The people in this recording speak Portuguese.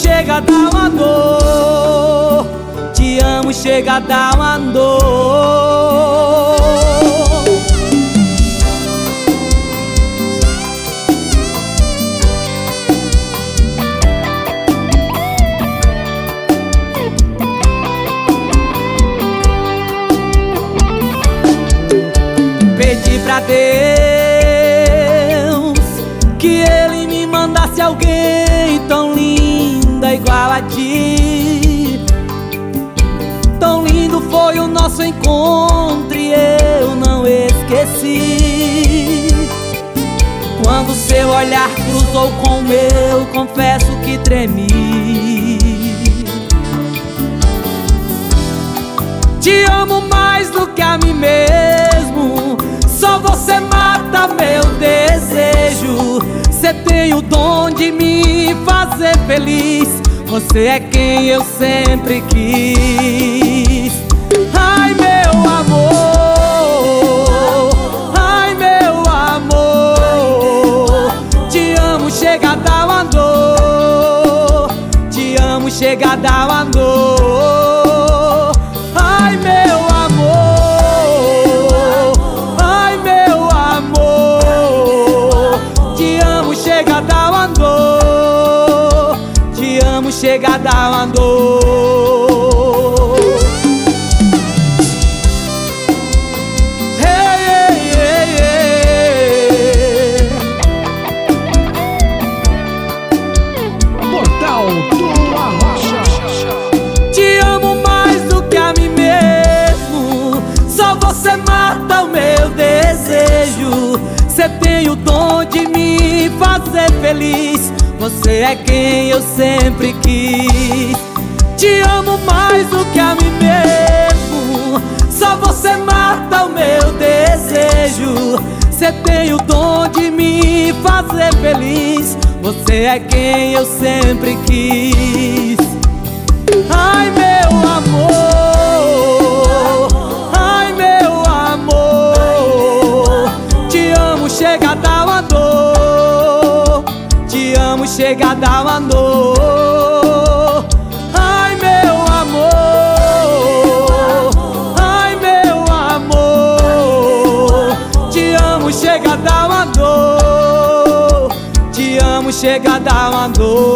chega a dar uma dor. Te amo, chega a dar uma dor. Pedi pra Deus que Ele me mandasse alguém tão linda igual a ti. Tão lindo foi o nosso encontro e eu não esqueci. Quando seu olhar cruzou com o meu, confesso que tremi. Te amo mais do que a mim mesmo. Só você mata meu desejo. Você tem o dom de me fazer feliz. Você é quem eu sempre quis. Ai, meu amor, ai, meu amor. Te amo, chega a dar uma dor. Te amo, chega a dar uma dor. Ai, meu amor, ai, meu amor. Te amo, chega a dar uma dor. Te amo, chega a dar uma dor. Hey, hey, hey, hey. Portal do Arrocha. Te amo mais do que a mim mesmo. Só você mata o meu desejo. Você tem o dom de me fazer feliz. Você é quem eu sempre quis. Te amo mais do que a mim mesmo. Só você mata o meu desejo. Você tem o dom de me fazer feliz. Você é quem eu sempre quis. Ai, meu amor, ai, meu amor. Te amo, chega a dar uma dor. Te amo, chega a dar uma dor. Ai, meu amor, ai, meu amor. Te amo, chega a dar uma dor. Te amo, chega a dar uma dor.